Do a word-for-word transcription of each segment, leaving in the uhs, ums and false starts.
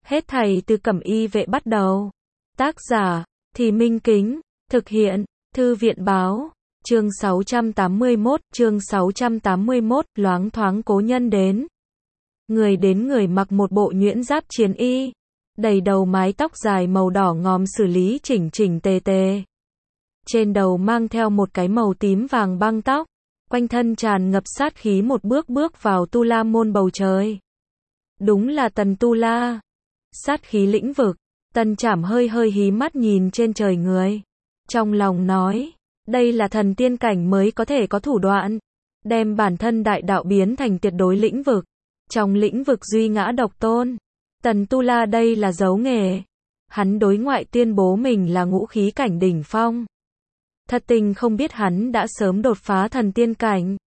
Hết thảy từ Cẩm Y Vệ bắt đầu. Tác giả, Thì Minh Kính, thực hiện, Thư viện báo, chương sáu trăm tám mươi mốt, chương sáu trăm tám mươi mốt, loáng thoáng cố nhân đến. Người đến người mặc một bộ nhuyễn giáp chiến y, đầy đầu mái tóc dài màu đỏ ngòm xử lý chỉnh chỉnh tề tề. Trên đầu mang theo một cái màu tím vàng băng tóc, quanh thân tràn ngập sát khí một bước bước vào Tu La môn bầu trời. Đúng là Tần Tu La. Sát khí lĩnh vực, Tần Trảm hơi hơi hí mắt nhìn trên trời người. Trong lòng nói, đây là thần tiên cảnh mới có thể có thủ đoạn, đem bản thân đại đạo biến thành tuyệt đối lĩnh vực. Trong lĩnh vực duy ngã độc tôn, Tần Tu La đây là dấu nghề. Hắn đối ngoại tuyên bố mình là ngũ khí cảnh đỉnh phong. Thật tình không biết hắn đã sớm đột phá thần tiên cảnh.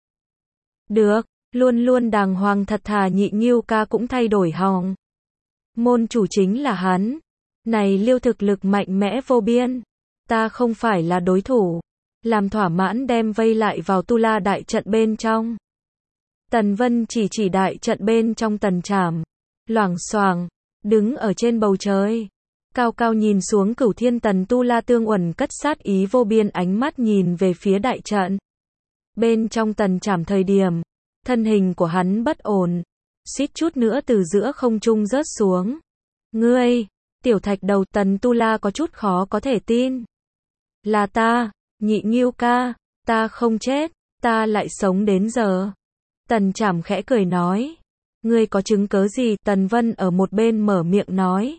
Được, luôn luôn đàng hoàng thật thà Nhị Nghiêu Ca cũng thay đổi hòng. Môn chủ chính là hắn. Này Liêu thực lực mạnh mẽ vô biên. Ta không phải là đối thủ. Làm thỏa mãn đem vây lại vào Tu La đại trận bên trong. Tần Vân chỉ chỉ đại trận bên trong Tần Trảm. Loảng xoảng, đứng ở trên bầu trời. Cao cao nhìn xuống Cửu Thiên Tần Tu La tương uẩn cất sát ý vô biên ánh mắt nhìn về phía đại trận. Bên trong Tần Trảm thời điểm, thân hình của hắn bất ổn, suýt chút nữa từ giữa không trung rớt xuống. Ngươi, tiểu thạch đầu Tần Tu La có chút khó có thể tin. Là ta, Nhị Nghiêu Ca, ta không chết, ta lại sống đến giờ. Tần Trảm khẽ cười nói. Ngươi có chứng cớ gì? Tần Vân ở một bên mở miệng nói.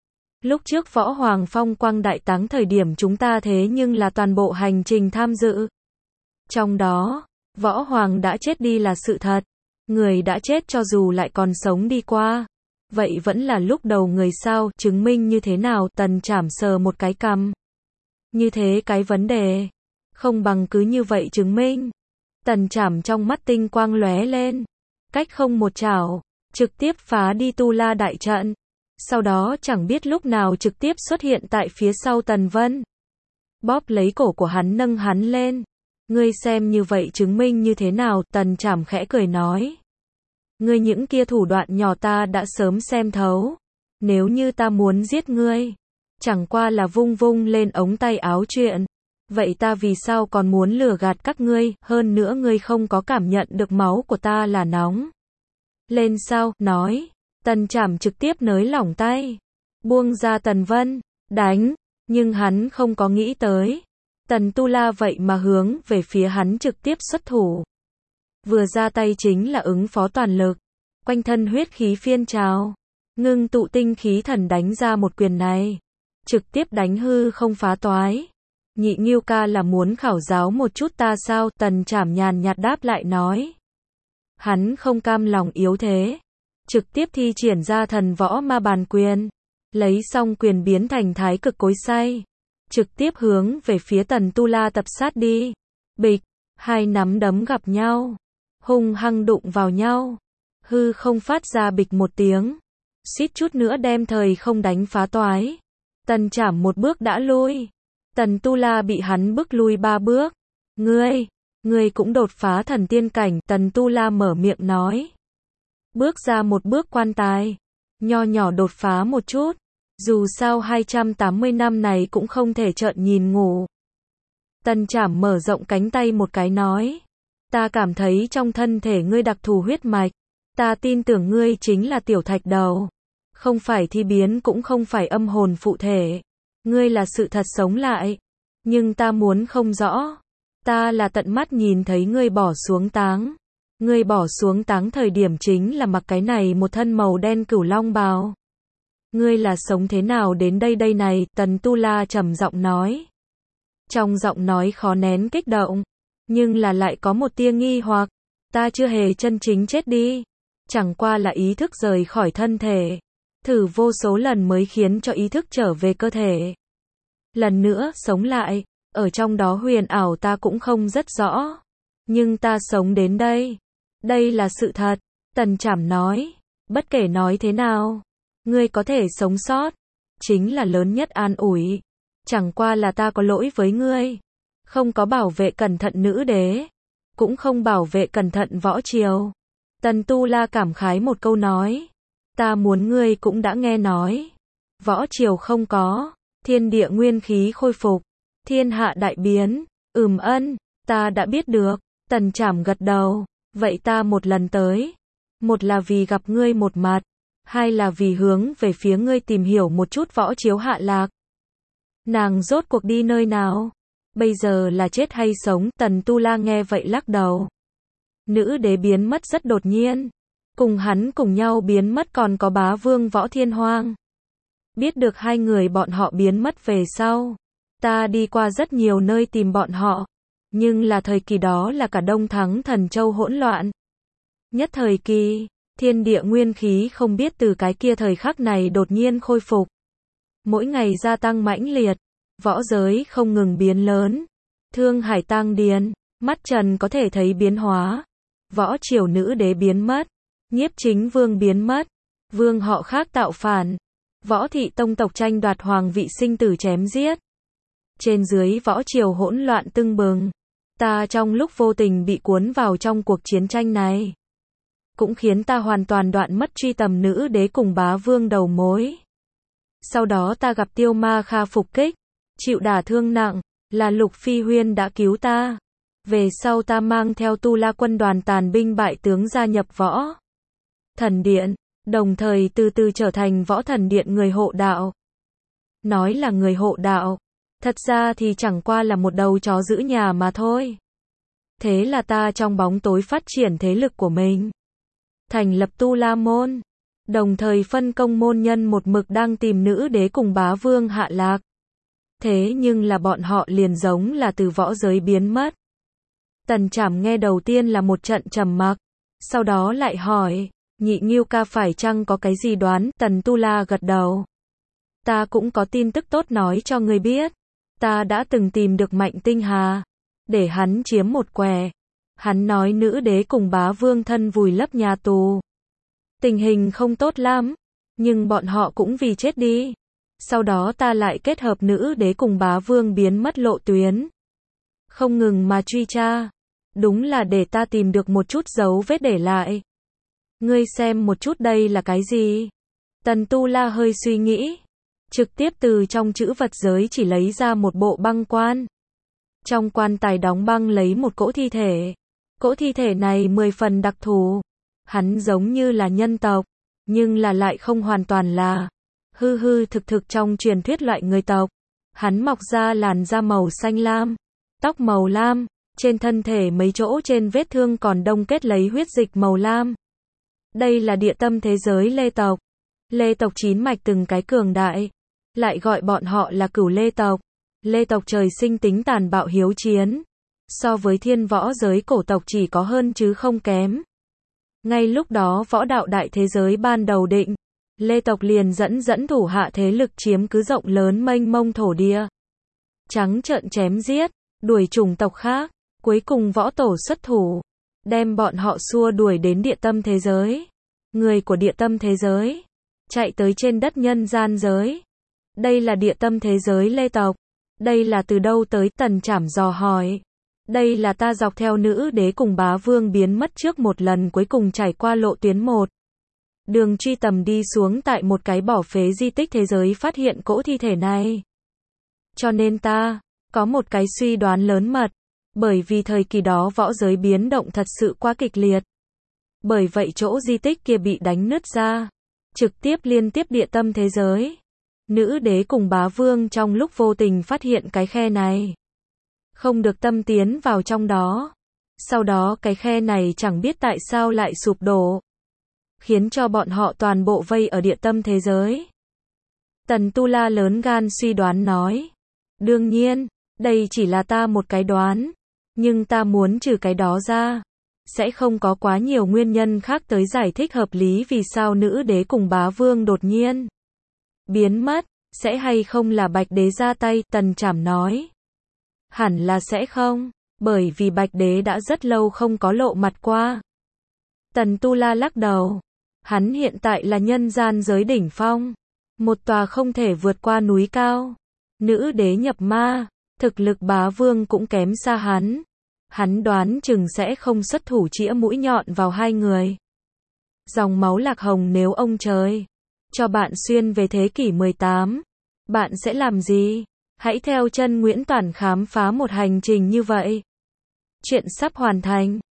Lúc trước Võ Hoàng phong quang đại táng thời điểm chúng ta thế nhưng là toàn bộ hành trình tham dự. Trong đó, Võ Hoàng đã chết đi là sự thật. Người đã chết cho dù lại còn sống đi qua. Vậy vẫn là lúc đầu người sao? Chứng minh như thế nào? Tần Trảm sờ một cái cằm. Như thế cái vấn đề. Không bằng cứ như vậy chứng minh. Tần Trảm trong mắt tinh quang lóe lên. Cách không một chảo, trực tiếp phá đi Tu La đại trận. Sau đó chẳng biết lúc nào trực tiếp xuất hiện tại phía sau Tần Vân. Bóp lấy cổ của hắn nâng hắn lên. Ngươi xem như vậy chứng minh như thế nào? Tần Trảm khẽ cười nói. Ngươi những kia thủ đoạn nhỏ ta đã sớm xem thấu. Nếu như ta muốn giết ngươi, chẳng qua là vung vung lên ống tay áo chuyện. Vậy ta vì sao còn muốn lừa gạt các ngươi? Hơn nữa ngươi không có cảm nhận được máu của ta là nóng lên sao? Nói. Tần Trảm trực tiếp nới lỏng tay, buông ra Tần Vân, đánh, nhưng hắn không có nghĩ tới. Tần Tu La vậy mà hướng về phía hắn trực tiếp xuất thủ. Vừa ra tay chính là ứng phó toàn lực, quanh thân huyết khí phiên trào, ngưng tụ tinh khí thần đánh ra một quyền này, trực tiếp đánh hư không phá toái. Nhị Nghiêu Ca là muốn khảo giáo một chút ta sao? Tần Trảm nhàn nhạt đáp lại nói. Hắn không cam lòng yếu thế. Trực tiếp thi triển ra thần võ ma bàn quyền. Lấy xong quyền biến thành thái cực cối xay. Trực tiếp hướng về phía Tần Tu La tập sát đi. Bịch, hai nắm đấm gặp nhau. Hung hăng đụng vào nhau. Hư không phát ra bịch một tiếng. Suýt chút nữa đem thời không đánh phá toái. Tần Trảm một bước đã lui. Tần Tu La bị hắn bức lui ba bước. Ngươi, ngươi cũng đột phá thần tiên cảnh. Tần Tu La mở miệng nói. Bước ra một bước quan tài. Nho nhỏ đột phá một chút. Dù sao hai trăm tám mươi năm này cũng không thể trợn nhìn ngủ. Tần Trảm mở rộng cánh tay một cái nói. Ta cảm thấy trong thân thể ngươi đặc thù huyết mạch. Ta tin tưởng ngươi chính là tiểu thạch đầu. Không phải thi biến cũng không phải âm hồn phụ thể. Ngươi là sự thật sống lại. Nhưng ta muốn không rõ. Ta là tận mắt nhìn thấy ngươi bỏ xuống táng. Ngươi bỏ xuống táng thời điểm chính là mặc cái này một thân màu đen cửu long bào. Ngươi là sống thế nào đến đây đây này? Tần Tu La trầm giọng nói. Trong giọng nói khó nén kích động. Nhưng là lại có một tia nghi hoặc. Ta chưa hề chân chính chết đi. Chẳng qua là ý thức rời khỏi thân thể. Thử vô số lần mới khiến cho ý thức trở về cơ thể. Lần nữa sống lại. Ở trong đó huyền ảo ta cũng không rất rõ. Nhưng ta sống đến đây. Đây là sự thật. Tần Trảm nói. Bất kể nói thế nào. Ngươi có thể sống sót. Chính là lớn nhất an ủi. Chẳng qua là ta có lỗi với ngươi. Không có bảo vệ cẩn thận nữ đế. Cũng không bảo vệ cẩn thận võ triều. Tần Tu La cảm khái một câu nói. Ta muốn ngươi cũng đã nghe nói. Võ triều không có, thiên địa nguyên khí khôi phục, thiên hạ đại biến. Ừm ân, ta đã biết được. Tần Trảm gật đầu. Vậy ta một lần tới. Một là vì gặp ngươi một mặt. Hai là vì hướng về phía ngươi tìm hiểu một chút võ chiếu hạ lạc. Nàng rốt cuộc đi nơi nào? Bây giờ là chết hay sống? Tần Tu La nghe vậy lắc đầu. Nữ đế biến mất rất đột nhiên. Cùng hắn cùng nhau biến mất còn có bá vương Võ Thiên Hoang. Biết được hai người bọn họ biến mất về sau. Ta đi qua rất nhiều nơi tìm bọn họ. Nhưng là thời kỳ đó là cả Đông Thắng Thần Châu hỗn loạn. Nhất thời kỳ, thiên địa nguyên khí không biết từ cái kia thời khắc này đột nhiên khôi phục. Mỗi ngày gia tăng mãnh liệt, võ giới không ngừng biến lớn. Thương hải tang điền, mắt trần có thể thấy biến hóa. Võ triều nữ đế biến mất, Nhiếp Chính Vương biến mất, vương họ khác tạo phản, Võ thị tông tộc tranh đoạt hoàng vị sinh tử chém giết. Trên dưới võ triều hỗn loạn tưng bừng. Ta trong lúc vô tình bị cuốn vào trong cuộc chiến tranh này. Cũng khiến ta hoàn toàn đoạn mất truy tầm nữ đế cùng bá vương đầu mối. Sau đó ta gặp Tiêu Ma Kha phục kích, chịu đả thương nặng, là Lục Phi Huyên đã cứu ta. Về sau ta mang theo Tu La quân đoàn tàn binh bại tướng gia nhập võ thần điện, đồng thời từ từ trở thành võ thần điện người hộ đạo. Nói là người hộ đạo, thật ra thì chẳng qua là một đầu chó giữ nhà mà thôi. Thế là ta trong bóng tối phát triển thế lực của mình. Thành lập Tu La môn, đồng thời phân công môn nhân một mực đang tìm nữ đế cùng bá vương hạ lạc. Thế nhưng là bọn họ liền giống là từ võ giới biến mất. Tần Trảm nghe đầu tiên là một trận trầm mặc, sau đó lại hỏi, Nhị Ngưu ca phải chăng có cái gì đoán? Tần Tu La gật đầu. Ta cũng có tin tức tốt nói cho người biết. Ta đã từng tìm được Mạnh Tinh Hà, để hắn chiếm một quẻ. Hắn nói nữ đế cùng bá vương thân vùi lấp nhà tù. Tình hình không tốt lắm, nhưng bọn họ cũng vì chết đi. Sau đó ta lại kết hợp nữ đế cùng bá vương biến mất lộ tuyến. Không ngừng mà truy tra. Đúng là để ta tìm được một chút dấu vết để lại. Ngươi xem một chút đây là cái gì? Tần Tu La hơi suy nghĩ. Trực tiếp từ trong chữ vật giới chỉ lấy ra một bộ băng quan. Trong quan tài đóng băng lấy một cỗ thi thể. Cỗ thi thể này mười phần đặc thù. Hắn giống như là nhân tộc, nhưng là lại không hoàn toàn là. Hư hư thực thực trong truyền thuyết loại người tộc. Hắn mọc ra làn da màu xanh lam, tóc màu lam, trên thân thể mấy chỗ trên vết thương còn đông kết lấy huyết dịch màu lam. Đây là địa tâm thế giới Lê tộc. Lê tộc chín mạch từng cái cường đại, lại gọi bọn họ là Cửu Lê tộc. Lê tộc trời sinh tính tàn bạo hiếu chiến, so với thiên võ giới cổ tộc chỉ có hơn chứ không kém. Ngay lúc đó võ đạo đại thế giới ban đầu định, Lê tộc liền dẫn dẫn thủ hạ thế lực chiếm cứ rộng lớn mênh mông thổ địa. Trắng trợn chém giết, đuổi chủng tộc khác, cuối cùng võ tổ xuất thủ, đem bọn họ xua đuổi đến địa tâm thế giới. Người của địa tâm thế giới, chạy tới trên đất nhân gian giới. Đây là địa tâm thế giới Lê tộc. Đây là từ đâu tới? Tần Trảm dò hỏi. Đây là ta dọc theo nữ đế cùng bá vương biến mất trước một lần cuối cùng trải qua lộ tuyến một. Đường truy tầm đi xuống tại một cái bỏ phế di tích thế giới phát hiện cỗ thi thể này. Cho nên ta có một cái suy đoán lớn mật. Bởi vì thời kỳ đó võ giới biến động thật sự quá kịch liệt. Bởi vậy chỗ di tích kia bị đánh nứt ra, trực tiếp liên tiếp địa tâm thế giới. Nữ đế cùng bá vương trong lúc vô tình phát hiện cái khe này. Không được tâm tiến vào trong đó. Sau đó cái khe này chẳng biết tại sao lại sụp đổ. Khiến cho bọn họ toàn bộ vây ở địa tâm thế giới. Tần Tu La lớn gan suy đoán nói. Đương nhiên, đây chỉ là ta một cái đoán. Nhưng ta muốn trừ cái đó ra. Sẽ không có quá nhiều nguyên nhân khác tới giải thích hợp lý vì sao nữ đế cùng bá vương đột nhiên biến mất. Sẽ hay không là Bạch Đế ra tay? Tần Trảm nói. Hẳn là sẽ không. Bởi vì Bạch Đế đã rất lâu không có lộ mặt qua. Tần Tu La lắc đầu. Hắn hiện tại là nhân gian giới đỉnh phong. Một tòa không thể vượt qua núi cao. Nữ đế nhập ma. Thực lực bá vương cũng kém xa hắn. Hắn đoán chừng sẽ không xuất thủ chĩa mũi nhọn vào hai người. Dòng máu lạc hồng nếu ông trời cho bạn xuyên về thế kỷ mười tám, bạn sẽ làm gì? Hãy theo chân Nguyễn Toản khám phá một hành trình như vậy. Chuyện sắp hoàn thành.